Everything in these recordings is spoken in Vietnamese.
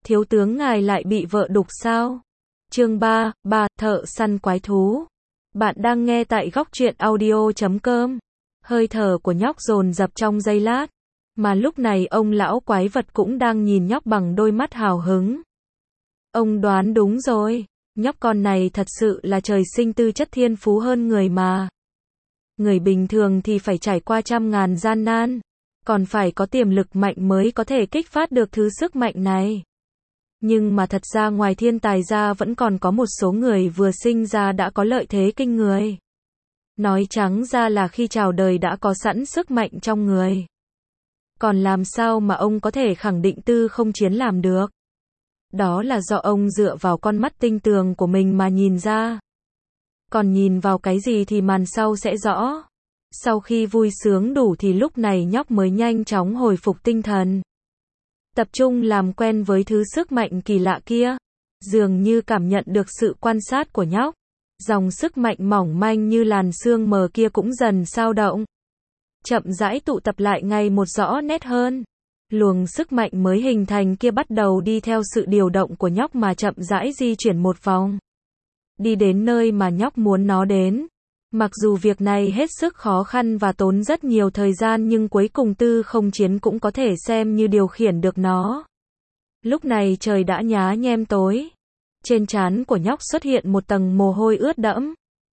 thiếu tướng ngài lại bị vợ đục sao? Chương 3, thợ săn quái thú. Bạn đang nghe tại góc truyện audio.com. Hơi thở của nhóc dồn dập trong giây lát, mà lúc này ông lão quái vật cũng đang nhìn nhóc bằng đôi mắt hào hứng. Ông đoán đúng rồi, nhóc con này thật sự là trời sinh tư chất thiên phú hơn người mà. Người bình thường thì phải trải qua trăm ngàn gian nan, còn phải có tiềm lực mạnh mới có thể kích phát được thứ sức mạnh này. Nhưng mà thật ra ngoài thiên tài ra vẫn còn có một số người vừa sinh ra đã có lợi thế kinh người. Nói trắng ra là khi chào đời đã có sẵn sức mạnh trong người. Còn làm sao mà ông có thể khẳng định Tư Không Chiến làm được? Đó là do ông dựa vào con mắt tinh tường của mình mà nhìn ra. Còn nhìn vào cái gì thì màn sau sẽ rõ. Sau khi vui sướng đủ thì lúc này nhóc mới nhanh chóng hồi phục tinh thần. Tập trung làm quen với thứ sức mạnh kỳ lạ kia. Dường như cảm nhận được sự quan sát của nhóc. Dòng sức mạnh mỏng manh như làn sương mờ kia cũng dần xao động. Chậm rãi tụ tập lại ngày một rõ nét hơn. Luồng sức mạnh mới hình thành kia bắt đầu đi theo sự điều động của nhóc mà chậm rãi di chuyển một vòng. Đi đến nơi mà nhóc muốn nó đến. Mặc dù việc này hết sức khó khăn và tốn rất nhiều thời gian nhưng cuối cùng Tư Không Chiến cũng có thể xem như điều khiển được nó. Lúc này trời đã nhá nhem tối. Trên trán của nhóc xuất hiện một tầng mồ hôi ướt đẫm.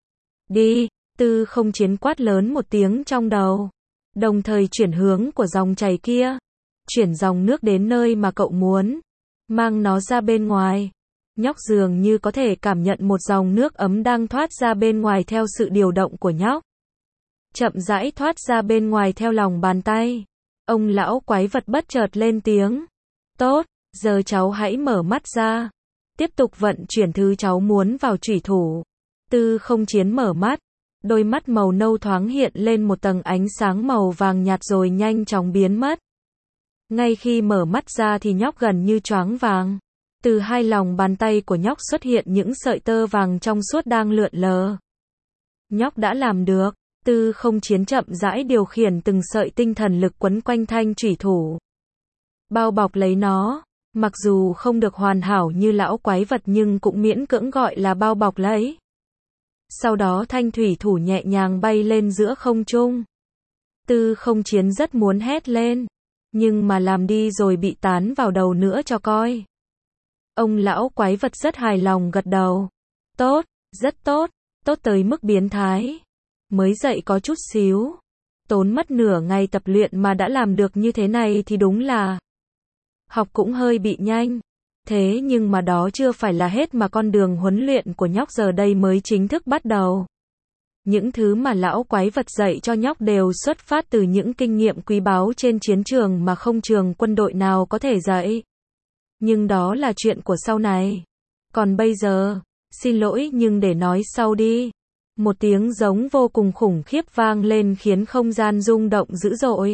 Đi, Tư Không Chiến quát lớn một tiếng trong đầu. Đồng thời chuyển hướng của dòng chảy kia. Chuyển dòng nước đến nơi mà cậu muốn. Mang nó ra bên ngoài. Nhóc dường như có thể cảm nhận một dòng nước ấm đang thoát ra bên ngoài theo sự điều động của nhóc. Chậm rãi thoát ra bên ngoài theo lòng bàn tay. Ông lão quái vật bất chợt lên tiếng. Tốt, giờ cháu hãy mở mắt ra. Tiếp tục vận chuyển thứ cháu muốn vào chủy thủ. Tư Không Chiến mở mắt. Đôi mắt màu nâu thoáng hiện lên một tầng ánh sáng màu vàng nhạt rồi nhanh chóng biến mất. Ngay khi mở mắt ra thì nhóc gần như choáng váng. Từ hai lòng bàn tay của nhóc xuất hiện những sợi tơ vàng trong suốt đang lượn lờ. Nhóc đã làm được. Tư Không Chiến chậm rãi điều khiển từng sợi tinh thần lực quấn quanh thanh chủy thủ. Bao bọc lấy nó. Mặc dù không được hoàn hảo như lão quái vật nhưng cũng miễn cưỡng gọi là bao bọc lấy. Sau đó thanh thủy thủ nhẹ nhàng bay lên giữa không trung. Tư Không Chiến rất muốn hét lên. Nhưng mà làm đi rồi bị tán vào đầu nữa cho coi. Ông lão quái vật rất hài lòng gật đầu. Tốt, rất tốt, tốt tới mức biến thái. Mới dậy có chút xíu. Tốn mất nửa ngày tập luyện mà đã làm được như thế này thì đúng là học cũng hơi bị nhanh. Thế nhưng mà đó chưa phải là hết mà con đường huấn luyện của nhóc giờ đây mới chính thức bắt đầu. Những thứ mà lão quái vật dạy cho nhóc đều xuất phát từ những kinh nghiệm quý báu trên chiến trường mà không trường quân đội nào có thể dạy. Nhưng đó là chuyện của sau này. Còn bây giờ, xin lỗi nhưng để nói sau đi. Một tiếng giống vô cùng khủng khiếp vang lên khiến không gian rung động dữ dội.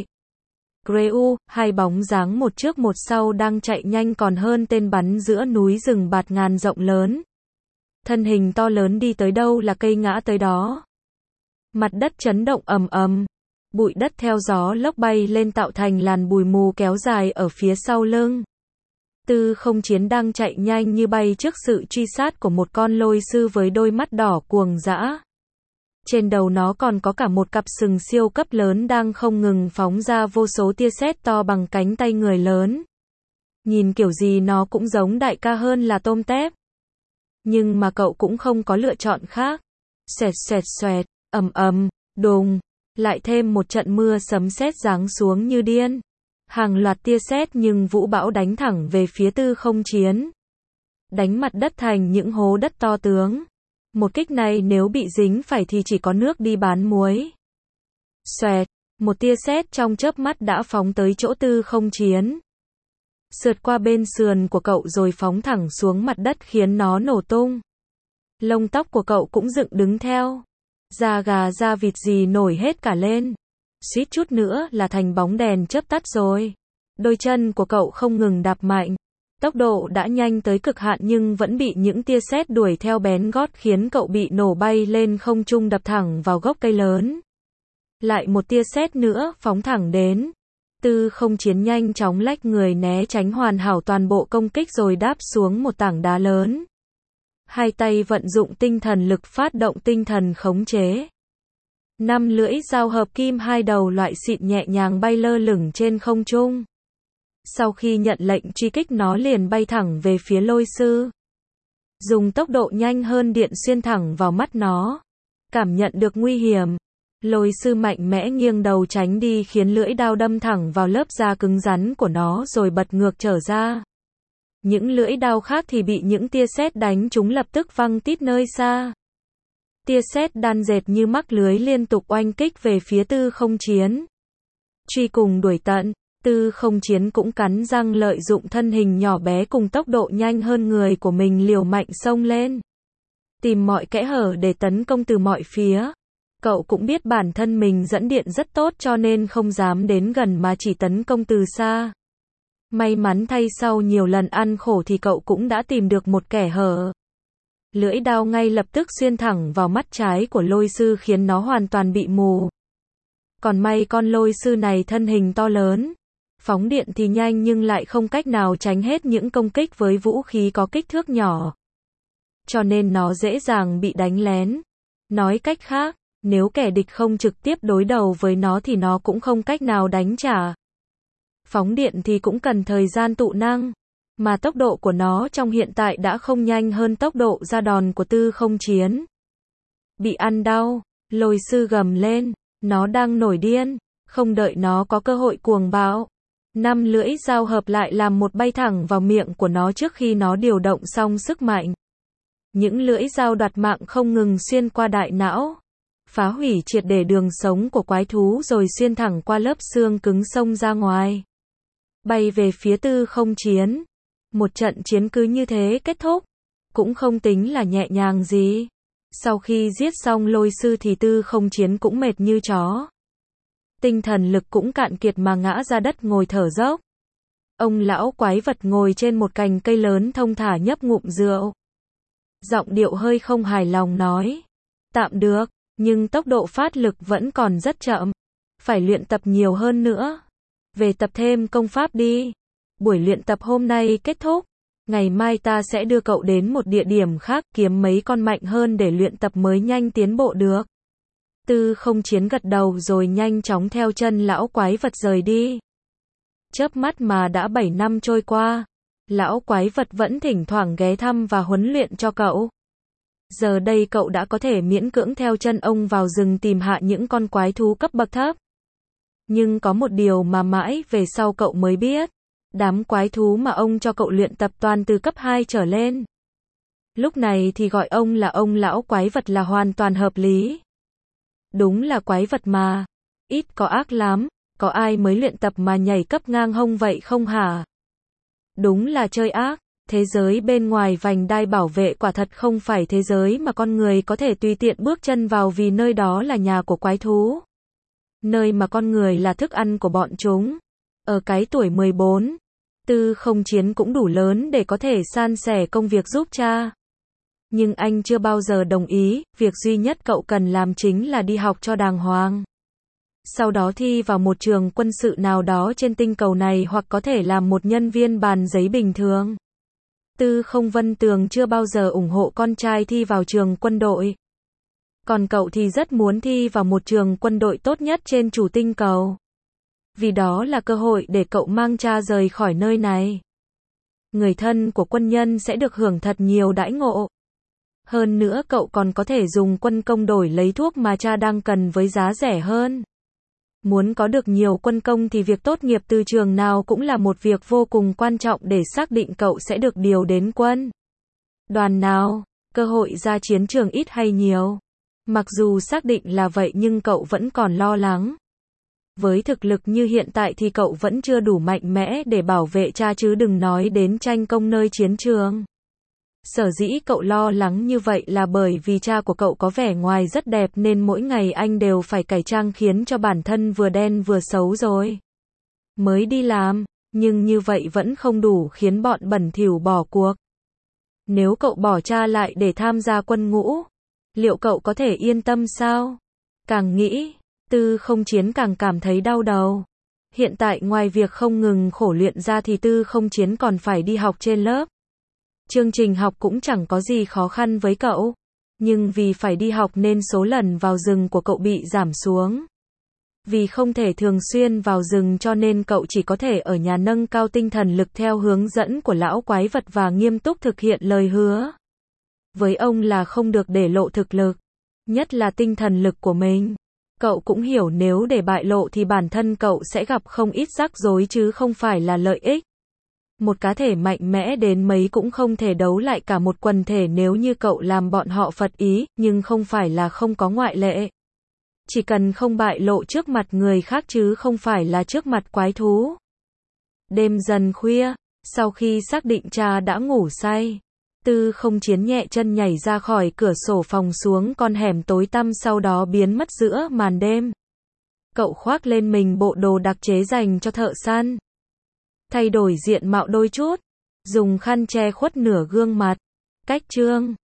Greu, hai bóng dáng một trước một sau đang chạy nhanh còn hơn tên bắn giữa núi rừng bạt ngàn rộng lớn. Thân hình to lớn đi tới đâu là cây ngã tới đó. Mặt đất chấn động ầm ầm. Bụi đất theo gió lốc bay lên tạo thành làn bụi mù kéo dài ở phía sau lưng. Tư Không Chiến đang chạy nhanh như bay trước sự truy sát của một con lôi sư với đôi mắt đỏ cuồng dã. Trên đầu nó còn có cả một cặp sừng siêu cấp lớn đang không ngừng phóng ra vô số tia sét to bằng cánh tay người lớn. Nhìn kiểu gì nó cũng giống đại ca hơn là tôm tép. Nhưng mà cậu cũng không có lựa chọn khác. Xoẹt xoẹt xoẹt, ầm ầm, đùng, lại thêm một trận mưa sấm sét giáng xuống như điên. Hàng loạt tia sét nhưng vũ bão đánh thẳng về phía Tư Không Chiến. Đánh mặt đất thành những hố đất to tướng. Một kích này nếu bị dính phải thì chỉ có nước đi bán muối. Xoẹt, một tia sét trong chớp mắt đã phóng tới chỗ Tư Không Chiến. Sượt qua bên sườn của cậu rồi phóng thẳng xuống mặt đất khiến nó nổ tung. Lông tóc của cậu cũng dựng đứng theo. Da gà da vịt gì nổi hết cả lên. Suýt chút nữa là thành bóng đèn chớp tắt rồi. Đôi chân của cậu không ngừng đạp mạnh. Tốc độ đã nhanh tới cực hạn nhưng vẫn bị những tia sét đuổi theo bén gót khiến cậu bị nổ bay lên không trung đập thẳng vào gốc cây lớn. Lại một tia sét nữa phóng thẳng đến. Tư Không Chiến nhanh chóng lách người né tránh hoàn hảo toàn bộ công kích rồi đáp xuống một tảng đá lớn. Hai tay vận dụng tinh thần lực phát động tinh thần khống chế. 5 lưỡi dao hợp kim hai đầu loại xịn nhẹ nhàng bay lơ lửng trên không trung. Sau khi nhận lệnh truy kích nó liền bay thẳng về phía Lôi Sư. Dùng tốc độ nhanh hơn điện xuyên thẳng vào mắt nó. Cảm nhận được nguy hiểm. Lôi Sư mạnh mẽ nghiêng đầu tránh đi khiến lưỡi đao đâm thẳng vào lớp da cứng rắn của nó rồi bật ngược trở ra. Những lưỡi đao khác thì bị những tia sét đánh chúng lập tức văng tít nơi xa. Tia sét đan dệt như mắc lưới liên tục oanh kích về phía Tư Không Chiến. Truy cùng đuổi tận, Tư Không Chiến cũng cắn răng lợi dụng thân hình nhỏ bé cùng tốc độ nhanh hơn người của mình liều mạnh xông lên. Tìm mọi kẽ hở để tấn công từ mọi phía. Cậu cũng biết bản thân mình dẫn điện rất tốt cho nên không dám đến gần mà chỉ tấn công từ xa. May mắn thay sau nhiều lần ăn khổ thì cậu cũng đã tìm được một kẽ hở. Lưỡi đao ngay lập tức xuyên thẳng vào mắt trái của Lôi Sư khiến nó hoàn toàn bị mù. Còn may con Lôi Sư này thân hình to lớn. Phóng điện thì nhanh nhưng lại không cách nào tránh hết những công kích với vũ khí có kích thước nhỏ. Cho nên nó dễ dàng bị đánh lén. Nói cách khác, nếu kẻ địch không trực tiếp đối đầu với nó thì nó cũng không cách nào đánh trả. Phóng điện thì cũng cần thời gian tụ năng. Mà tốc độ của nó trong hiện tại đã không nhanh hơn tốc độ ra đòn của Tư Không Chiến. Bị ăn đau, Lôi Sư gầm lên. Nó đang nổi điên. Không đợi nó có cơ hội cuồng bạo. 5 lưỡi dao hợp lại làm một bay thẳng vào miệng của nó trước khi nó điều động xong sức mạnh. Những lưỡi dao đoạt mạng không ngừng xuyên qua đại não. Phá hủy triệt để đường sống của quái thú rồi xuyên thẳng qua lớp xương cứng xông ra ngoài. Bay về phía Tư Không Chiến. Một trận chiến cứ như thế kết thúc. Cũng không tính là nhẹ nhàng gì. Sau khi giết xong Lôi Sư thì Tư Không Chiến cũng mệt như chó. Tinh thần lực cũng cạn kiệt mà ngã ra đất ngồi thở dốc. Ông lão quái vật ngồi trên một cành cây lớn thong thả nhấp ngụm rượu. Giọng điệu hơi không hài lòng nói. Tạm được, nhưng tốc độ phát lực vẫn còn rất chậm. Phải luyện tập nhiều hơn nữa. Về tập thêm công pháp đi. Buổi luyện tập hôm nay kết thúc. Ngày mai ta sẽ đưa cậu đến một địa điểm khác kiếm mấy con mạnh hơn để luyện tập mới nhanh tiến bộ được. Tư Không Chiến gật đầu rồi nhanh chóng theo chân lão quái vật rời đi. Chớp mắt mà đã 7 năm trôi qua. Lão quái vật vẫn thỉnh thoảng ghé thăm và huấn luyện cho cậu. Giờ đây cậu đã có thể miễn cưỡng theo chân ông vào rừng tìm hạ những con quái thú cấp bậc thấp. Nhưng có một điều mà mãi về sau cậu mới biết. Đám quái thú mà ông cho cậu luyện tập toàn từ cấp 2 trở lên. Lúc này thì gọi ông là ông lão quái vật là hoàn toàn hợp lý. Đúng là quái vật mà. Ít có ác lắm. Có ai mới luyện tập mà nhảy cấp ngang hông vậy không hả? Đúng là chơi ác. Thế giới bên ngoài vành đai bảo vệ quả thật không phải thế giới mà con người có thể tùy tiện bước chân vào vì nơi đó là nhà của quái thú. Nơi mà con người là thức ăn của bọn chúng. Ở cái tuổi 14, Tư Không Chiến cũng đủ lớn để có thể san sẻ công việc giúp cha. Nhưng anh chưa bao giờ đồng ý, việc duy nhất cậu cần làm chính là đi học cho đàng hoàng. Sau đó thi vào một trường quân sự nào đó trên tinh cầu này hoặc có thể làm một nhân viên bàn giấy bình thường. Tư Không Vân Tường chưa bao giờ ủng hộ con trai thi vào trường quân đội. Còn cậu thì rất muốn thi vào một trường quân đội tốt nhất trên chủ tinh cầu. Vì đó là cơ hội để cậu mang cha rời khỏi nơi này. Người thân của quân nhân sẽ được hưởng thật nhiều đãi ngộ. Hơn nữa cậu còn có thể dùng quân công đổi lấy thuốc mà cha đang cần với giá rẻ hơn. Muốn có được nhiều quân công thì việc tốt nghiệp từ trường nào cũng là một việc vô cùng quan trọng để xác định cậu sẽ được điều đến quân đoàn nào, cơ hội ra chiến trường ít hay nhiều. Mặc dù xác định là vậy nhưng cậu vẫn còn lo lắng. Với thực lực như hiện tại thì cậu vẫn chưa đủ mạnh mẽ để bảo vệ cha chứ đừng nói đến tranh công nơi chiến trường. Sở dĩ cậu lo lắng như vậy là bởi vì cha của cậu có vẻ ngoài rất đẹp nên mỗi ngày anh đều phải cải trang khiến cho bản thân vừa đen vừa xấu rồi mới đi làm, nhưng như vậy vẫn không đủ khiến bọn bẩn thỉu bỏ cuộc. Nếu cậu bỏ cha lại để tham gia quân ngũ, liệu cậu có thể yên tâm sao? Càng nghĩ, Tư Không Chiến càng cảm thấy đau đầu. Hiện tại ngoài việc không ngừng khổ luyện ra thì Tư Không Chiến còn phải đi học trên lớp. Chương trình học cũng chẳng có gì khó khăn với cậu. Nhưng vì phải đi học nên số lần vào rừng của cậu bị giảm xuống. Vì không thể thường xuyên vào rừng cho nên cậu chỉ có thể ở nhà nâng cao tinh thần lực theo hướng dẫn của lão quái vật và nghiêm túc thực hiện lời hứa. Với ông là không được để lộ thực lực, nhất là tinh thần lực của mình. Cậu cũng hiểu nếu để bại lộ thì bản thân cậu sẽ gặp không ít rắc rối chứ không phải là lợi ích. Một cá thể mạnh mẽ đến mấy cũng không thể đấu lại cả một quần thể nếu như cậu làm bọn họ phật ý, nhưng không phải là không có ngoại lệ. Chỉ cần không bại lộ trước mặt người khác chứ không phải là trước mặt quái thú. Đêm dần khuya, sau khi xác định cha đã ngủ say, Tư Không Chiến nhẹ chân nhảy ra khỏi cửa sổ phòng xuống con hẻm tối tăm sau đó biến mất giữa màn đêm. Cậu khoác lên mình bộ đồ đặc chế dành cho thợ săn. Thay đổi diện mạo đôi chút, dùng khăn che khuất nửa gương mặt. Cách chương